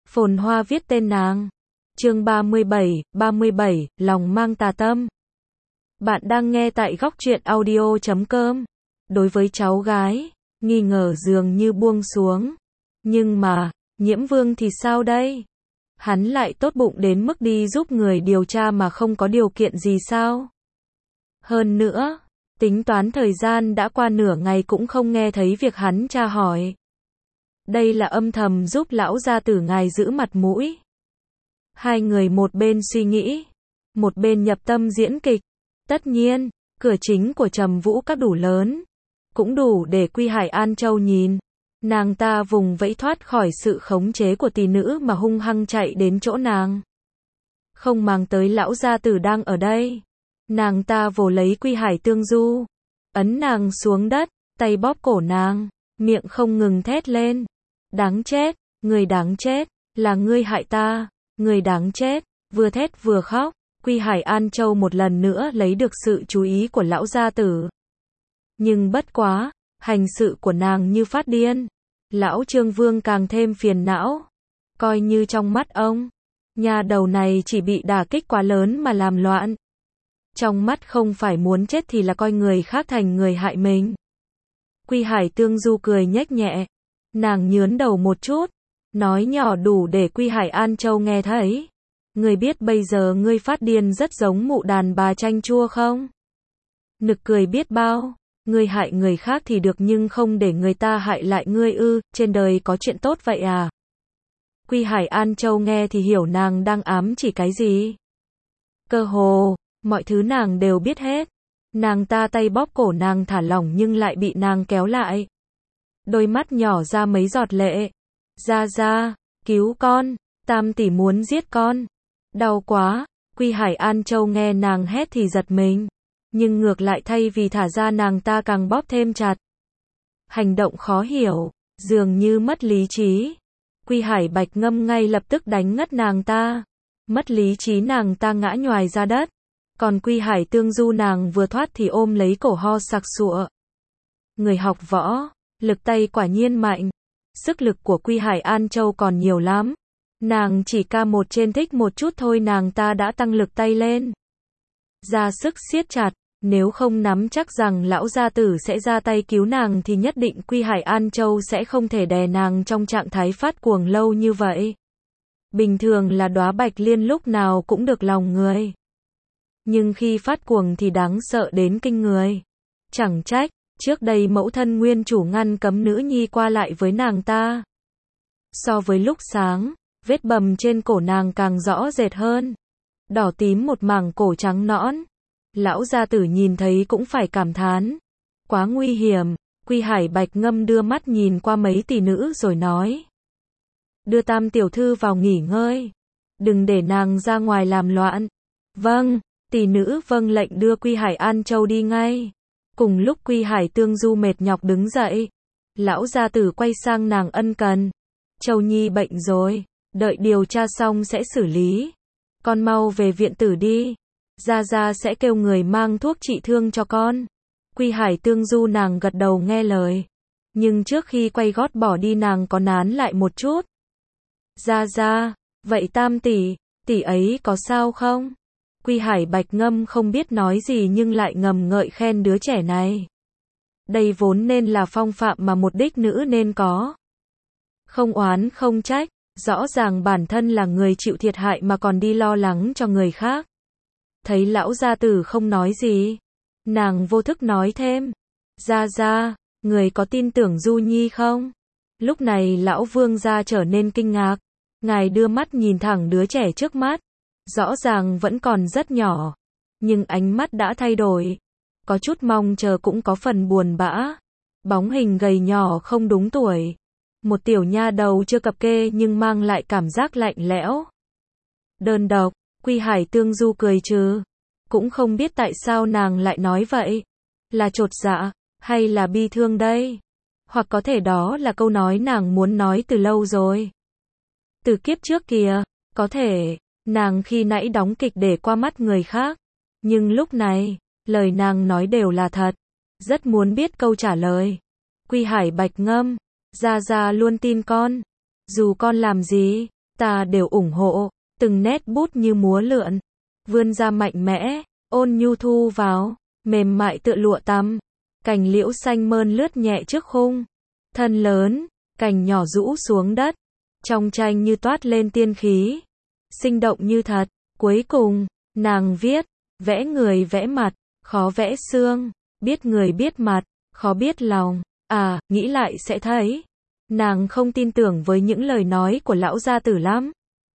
Phồn Hoa viết tên nàng. Chương 37, lòng mang tà tâm. Bạn đang nghe tại góc truyện audio.com. Đối với cháu gái, nghi ngờ dường như buông xuống. Nhưng mà, Nhiễm Vương thì sao đây? Hắn lại tốt bụng đến mức đi giúp người điều tra mà không có điều kiện gì sao? Hơn nữa, tính toán thời gian đã qua nửa ngày cũng không nghe thấy việc hắn tra hỏi. Đây là âm thầm giúp lão gia tử ngài giữ mặt mũi. Hai người một bên suy nghĩ, một bên nhập tâm diễn kịch. Tất nhiên, cửa chính của Trầm Vũ Các đủ lớn, cũng đủ để Quy Hải An Châu nhìn. Nàng ta vùng vẫy thoát khỏi sự khống chế của tỷ nữ mà hung hăng chạy đến chỗ nàng. Không màng tới lão gia tử đang ở đây. Nàng ta vồ lấy Quy Hải Tương Du, ấn nàng xuống đất, tay bóp cổ nàng, miệng không ngừng thét lên. Đáng chết, người đáng chết, là ngươi hại ta, người đáng chết, vừa thét vừa khóc. Quy Hải An Châu một lần nữa lấy được sự chú ý của lão gia tử. Nhưng bất quá, hành sự của nàng như phát điên. Lão Trương Vương càng thêm phiền não. Coi như trong mắt ông, nhà đầu này chỉ bị đả kích quá lớn mà làm loạn. Trong mắt không phải muốn chết thì là coi người khác thành người hại mình. Quy Hải Tương Du cười nhếch nhẹ. Nàng nhướn đầu một chút, nói nhỏ đủ để Quy Hải An Châu nghe thấy. Ngươi biết bây giờ ngươi phát điên rất giống mụ đàn bà chanh chua không? Nực cười biết bao, ngươi hại người khác thì được nhưng không để người ta hại lại ngươi ư, trên đời có chuyện tốt vậy à? Quy Hải An Châu nghe thì hiểu nàng đang ám chỉ cái gì. Cơ hồ, mọi thứ nàng đều biết hết. Nàng ta tay bóp cổ nàng thả lỏng nhưng lại bị nàng kéo lại. Đôi mắt nhỏ ra mấy giọt lệ. Ra, cứu con, Tam tỷ muốn giết con. Đau quá, Quy Hải An Châu nghe nàng hét thì giật mình. Nhưng ngược lại thay vì thả ra nàng ta càng bóp thêm chặt. Hành động khó hiểu, dường như mất lý trí. Quy Hải Bạch Ngâm ngay lập tức đánh ngất nàng ta. Mất lý trí nàng ta ngã nhoài ra đất. Còn Quy Hải Tương Du nàng vừa thoát thì ôm lấy cổ ho sặc sụa. Người học võ, lực tay quả nhiên mạnh. Sức lực của Quy Hải An Châu còn nhiều lắm. Nàng chỉ ca một trên thích một chút thôi nàng ta đã tăng lực tay lên. Ra sức siết chặt, nếu không nắm chắc rằng lão gia tử sẽ ra tay cứu nàng thì nhất định Quy Hải An Châu sẽ không thể đè nàng trong trạng thái phát cuồng lâu như vậy. Bình thường là đóa bạch liên lúc nào cũng được lòng người. Nhưng khi phát cuồng thì đáng sợ đến kinh người. Chẳng trách, trước đây mẫu thân nguyên chủ ngăn cấm nữ nhi qua lại với nàng ta. So với lúc sáng, vết bầm trên cổ nàng càng rõ rệt hơn. Đỏ tím một mảng cổ trắng nõn. Lão gia tử nhìn thấy cũng phải cảm thán. Quá nguy hiểm. Quy Hải Bạch Ngâm đưa mắt nhìn qua mấy tỷ nữ rồi nói. Đưa Tam tiểu thư vào nghỉ ngơi. Đừng để nàng ra ngoài làm loạn. Vâng, tỷ nữ vâng lệnh đưa Quy Hải An Châu đi ngay. Cùng lúc Quy Hải Tương Du mệt nhọc đứng dậy. Lão gia tử quay sang nàng ân cần. Châu Nhi bệnh rồi. Đợi điều tra xong sẽ xử lý. Con mau về viện tử đi. Gia sẽ kêu người mang thuốc trị thương cho con. Quy Hải Tương Du nàng gật đầu nghe lời. Nhưng trước khi quay gót bỏ đi nàng có nán lại một chút. Gia, vậy Tam tỷ, tỷ ấy có sao không? Quy Hải Bạch Ngâm không biết nói gì nhưng lại ngầm ngợi khen đứa trẻ này. Đây vốn nên là phong phạm mà một đích nữ nên có. Không oán không trách. Rõ ràng bản thân là người chịu thiệt hại mà còn đi lo lắng cho người khác. Thấy lão gia tử không nói gì, nàng vô thức nói thêm. Gia, người có tin tưởng Du Nhi không? Lúc này lão vương gia trở nên kinh ngạc. Ngài đưa mắt nhìn thẳng đứa trẻ trước mắt. Rõ ràng vẫn còn rất nhỏ. Nhưng ánh mắt đã thay đổi. Có chút mong chờ cũng có phần buồn bã. Bóng hình gầy nhỏ không đúng tuổi. Một tiểu nha đầu chưa cập kê nhưng mang lại cảm giác lạnh lẽo. Đơn độc, Quy Hải Tương Du cười trừ. Cũng không biết tại sao nàng lại nói vậy. Là chột dạ, hay là bi thương đây? Hoặc có thể đó là câu nói nàng muốn nói từ lâu rồi. Từ kiếp trước kìa, có thể, nàng khi nãy đóng kịch để qua mắt người khác. Nhưng lúc này, lời nàng nói đều là thật. Rất muốn biết câu trả lời. Quy Hải Bạch Ngâm. Gia luôn tin con. Dù con làm gì, ta đều ủng hộ, từng nét bút như múa lượn, vươn ra mạnh mẽ, ôn nhu thu vào, mềm mại tựa lụa tằm, cành liễu xanh mơn lướt nhẹ trước khung, thân lớn, cành nhỏ rũ xuống đất, trong tranh như toát lên tiên khí, sinh động như thật. Cuối cùng, nàng viết, vẽ người vẽ mặt, khó vẽ xương, biết người biết mặt, khó biết lòng, nghĩ lại sẽ thấy. Nàng không tin tưởng với những lời nói của lão gia tử lắm.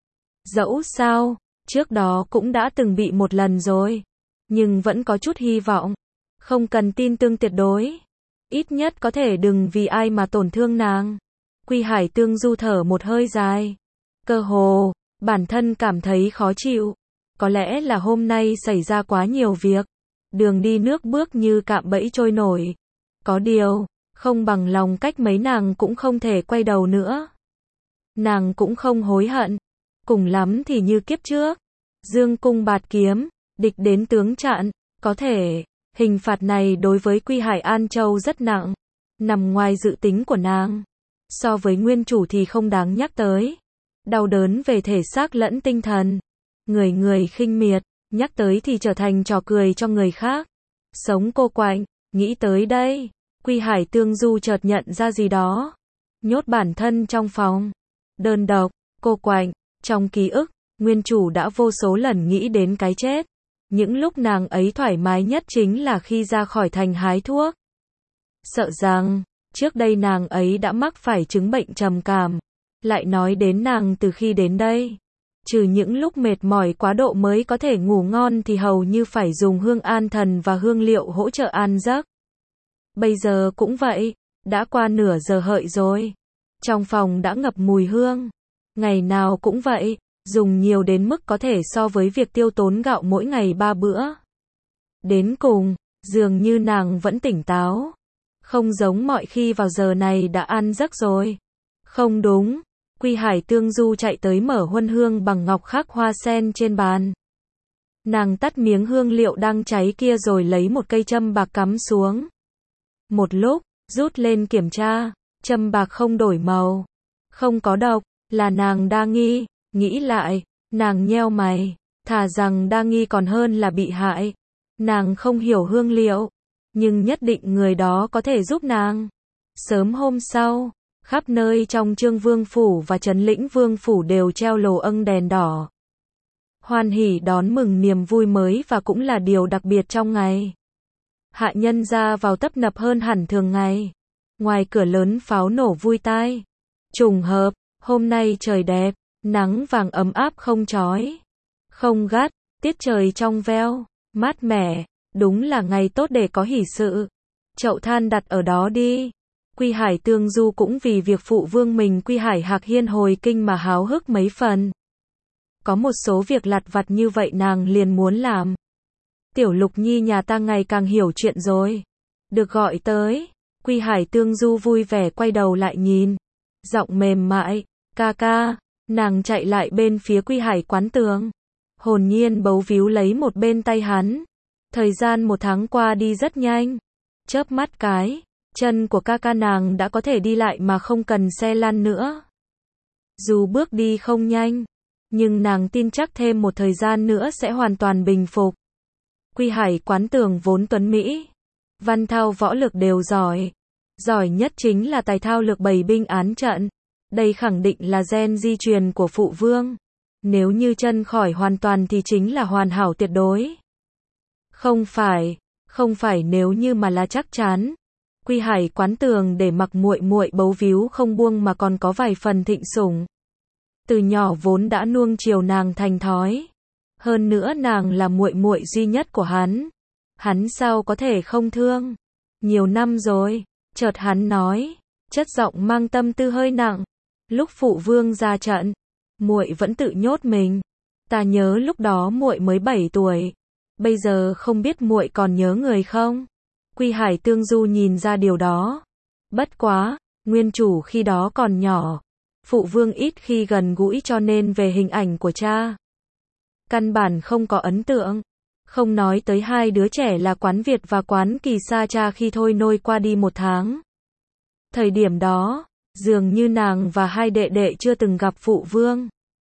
Dẫu sao, trước đó cũng đã từng bị một lần rồi, nhưng vẫn có chút hy vọng, không cần tin tương tuyệt đối. Ít nhất có thể đừng vì ai mà tổn thương nàng. Quy Hải Tương Du thở một hơi dài. Cơ hồ, bản thân cảm thấy khó chịu. Có lẽ là hôm nay xảy ra quá nhiều việc. Đường đi nước bước như cạm bẫy trôi nổi. Có điều, không bằng lòng cách mấy nàng cũng không thể quay đầu nữa. Nàng cũng không hối hận. Cùng lắm thì như kiếp trước. Dương cung bạt kiếm, địch đến tướng chặn. Có thể, hình phạt này đối với Quy Hải An Châu rất nặng. Nằm ngoài dự tính của nàng. So với nguyên chủ thì không đáng nhắc tới. Đau đớn về thể xác lẫn tinh thần. Người người khinh miệt, nhắc tới thì trở thành trò cười cho người khác. Sống cô quạnh, nghĩ tới đây, Quy Hải Tương Du chợt nhận ra gì đó. Nhốt bản thân trong phòng. Đơn độc, cô quạnh, trong ký ức, nguyên chủ đã vô số lần nghĩ đến cái chết. Những lúc nàng ấy thoải mái nhất chính là khi ra khỏi thành hái thuốc. Sợ rằng, trước đây nàng ấy đã mắc phải chứng bệnh trầm cảm. Lại nói đến nàng từ khi đến đây. Trừ những lúc mệt mỏi quá độ mới có thể ngủ ngon thì hầu như phải dùng hương an thần và hương liệu hỗ trợ an giấc. Bây giờ cũng vậy, đã qua nửa giờ hợi rồi. Trong phòng đã ngập mùi hương. Ngày nào cũng vậy, dùng nhiều đến mức có thể so với việc tiêu tốn gạo mỗi ngày 3 bữa. Đến cùng, dường như nàng vẫn tỉnh táo. Không giống mọi khi vào giờ này đã ăn giấc rồi. Không đúng, Quy Hải Tương Du chạy tới mở huân hương bằng ngọc khắc hoa sen trên bàn. Nàng tắt miếng hương liệu đang cháy kia rồi lấy một cây châm bạc cắm xuống. Một lúc, rút lên kiểm tra, châm bạc không đổi màu, không có độc, là nàng đa nghi. Nghĩ lại, nàng nheo mày, thà rằng đa nghi còn hơn là bị hại. Nàng không hiểu hương liệu, nhưng nhất định người đó có thể giúp nàng. Sớm hôm sau, khắp nơi trong Trương Vương Phủ và Trấn Lĩnh Vương Phủ đều treo lồ âng đèn đỏ. Hoan hỉ đón mừng niềm vui mới và cũng là điều đặc biệt trong ngày. Hạ nhân ra vào tấp nập hơn hẳn thường ngày. Ngoài cửa lớn pháo nổ vui tai. Trùng hợp, hôm nay trời đẹp, nắng vàng ấm áp không chói, không gắt, tiết trời trong veo, mát mẻ, đúng là ngày tốt để có hỷ sự. Chậu than đặt ở đó đi. Quy Hải Tương Du cũng vì việc phụ vương mình Quy Hải Hạc Hiên hồi kinh mà háo hức mấy phần. Có một số việc lặt vặt như vậy nàng liền muốn làm. Tiểu Lục Nhi nhà ta ngày càng hiểu chuyện rồi. Được gọi tới, Quy Hải Tương Du vui vẻ quay đầu lại nhìn. Giọng mềm mại, ca ca, nàng chạy lại bên phía Quy Hải Quán Tường. Hồn nhiên bấu víu lấy một bên tay hắn. Thời gian 1 tháng qua đi rất nhanh. Chớp mắt cái, chân của ca ca nàng đã có thể đi lại mà không cần xe lăn nữa. Dù bước đi không nhanh, nhưng nàng tin chắc thêm một thời gian nữa sẽ hoàn toàn bình phục. Quy Hải Quán Tường vốn tuấn mỹ, văn thao võ lực đều giỏi. Giỏi nhất chính là tài thao lược bày binh án trận. Đây khẳng định là gen di truyền của phụ vương. Nếu như chân khỏi hoàn toàn thì chính là hoàn hảo tuyệt đối. Không phải nếu như mà là chắc chắn. Quy Hải Quán Tường để mặc muội muội bấu víu không buông mà còn có vài phần thịnh sủng. Từ nhỏ vốn đã nuông chiều nàng thành thói. Hơn nữa nàng là muội muội duy nhất của hắn. Hắn sao có thể không thương. Nhiều năm rồi, chợt hắn nói, chất giọng mang tâm tư hơi nặng. Lúc phụ vương ra trận, muội vẫn tự nhốt mình. Ta nhớ lúc đó muội mới 7 tuổi. Bây giờ không biết muội còn nhớ người không? Quy Hải Tương Du nhìn ra điều đó. Bất quá, nguyên chủ khi đó còn nhỏ. Phụ vương ít khi gần gũi cho nên về hình ảnh của cha. Căn bản không có ấn tượng. Không nói tới hai đứa trẻ là Quán Việt và Quán Kỳ Sa cha khi thôi nôi qua đi 1 tháng. Thời điểm đó, dường như nàng và hai đệ đệ chưa từng gặp phụ vương.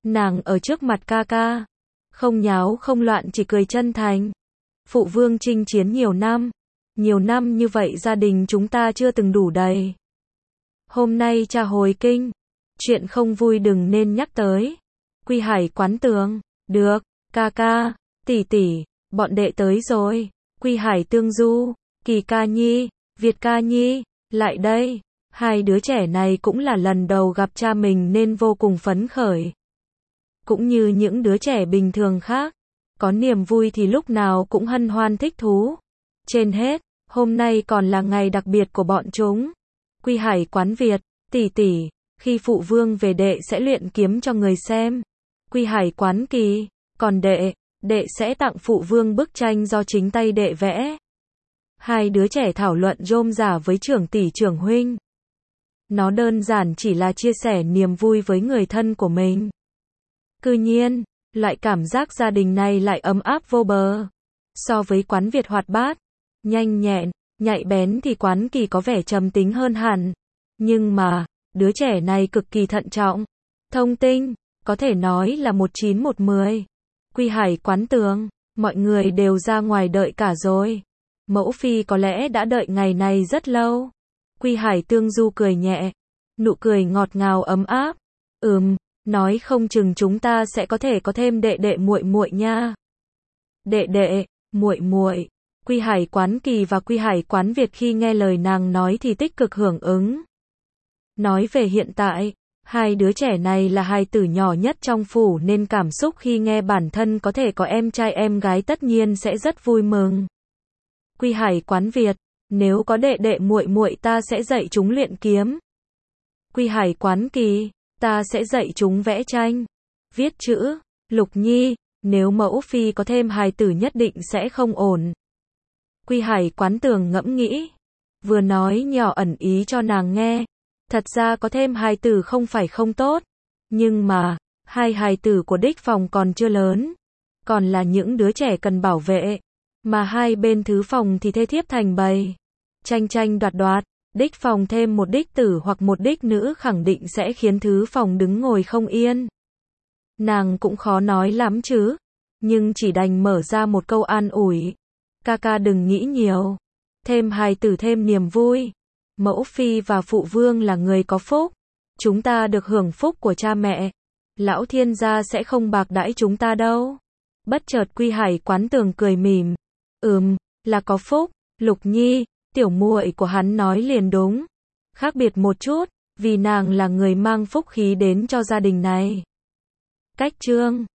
Nàng ở trước mặt ca ca, không nháo không loạn chỉ cười chân thành. Phụ vương chinh chiến nhiều năm như vậy gia đình chúng ta chưa từng đủ đầy. Hôm nay cha hồi kinh, chuyện không vui đừng nên nhắc tới. Quy Hải Quán Tường, được, ca ca, tỷ tỷ, bọn đệ tới rồi. Quy Hải Tương Du, Kỳ ca nhi, Việt ca nhi, lại đây. Hai đứa trẻ này cũng là lần đầu gặp cha mình nên vô cùng phấn khởi. Cũng như những đứa trẻ bình thường khác, có niềm vui thì lúc nào cũng hân hoan thích thú. Trên hết, hôm nay còn là ngày đặc biệt của bọn chúng. Quy Hải Quán Việt, tỷ tỷ, khi phụ vương về đệ sẽ luyện kiếm cho người xem. Quy Hải Quán Kỳ, còn đệ sẽ tặng phụ vương bức tranh do chính tay đệ vẽ. Hai đứa trẻ thảo luận rôm rả với trưởng tỷ trưởng huynh. Nó đơn giản chỉ là chia sẻ niềm vui với người thân của mình. Cư nhiên, loại cảm giác gia đình này lại ấm áp vô bờ. So với Quán Việt hoạt bát, nhanh nhẹn, nhạy bén thì Quán Kỳ có vẻ trầm tính hơn hẳn. Nhưng mà, đứa trẻ này cực kỳ thận trọng, thông tinh, có thể nói là 1/9/10. Quy Hải Quán Tường, mọi người đều ra ngoài đợi cả rồi. Mẫu phi có lẽ đã đợi ngày này rất lâu. Quy Hải Tương Du cười nhẹ, nụ cười ngọt ngào ấm áp. Nói không chừng chúng ta sẽ có thể có thêm đệ muội muội nha. Đệ, muội. Quy Hải Quán Kỳ và Quy Hải Quán Việt khi nghe lời nàng nói thì tích cực hưởng ứng. Nói về hiện tại, hai đứa trẻ này là hài tử nhỏ nhất trong phủ nên cảm xúc khi nghe bản thân có thể có em trai em gái tất nhiên sẽ rất vui mừng. Quy Hải Quán Việt, nếu có đệ muội ta sẽ dạy chúng luyện kiếm. Quy Hải Quán Kỳ, ta sẽ dạy chúng vẽ tranh, viết chữ. Lục Nhi, nếu mẫu phi có thêm hài tử nhất định sẽ không ổn. Quy Hải Quán Tường ngẫm nghĩ, vừa nói nhỏ ẩn ý cho nàng nghe. Thật ra có thêm hài tử không phải không tốt, nhưng mà, hai hài tử của đích phòng còn chưa lớn, còn là những đứa trẻ cần bảo vệ, mà hai bên thứ phòng thì thê thiếp thành bầy, tranh đoạt, đích phòng thêm một đích tử hoặc một đích nữ khẳng định sẽ khiến thứ phòng đứng ngồi không yên. Nàng cũng khó nói lắm chứ, nhưng chỉ đành mở ra một câu an ủi. Ca ca đừng nghĩ nhiều, thêm hài tử thêm niềm vui. Mẫu phi và phụ vương là người có phúc, chúng ta được hưởng phúc của cha mẹ. Lão thiên gia sẽ không bạc đãi chúng ta đâu. Bất chợt Quy Hải Quán Tường cười mỉm. Là có phúc. Lục Nhi, tiểu muội của hắn nói liền đúng. Khác biệt một chút, vì nàng là người mang phúc khí đến cho gia đình này. Cách chương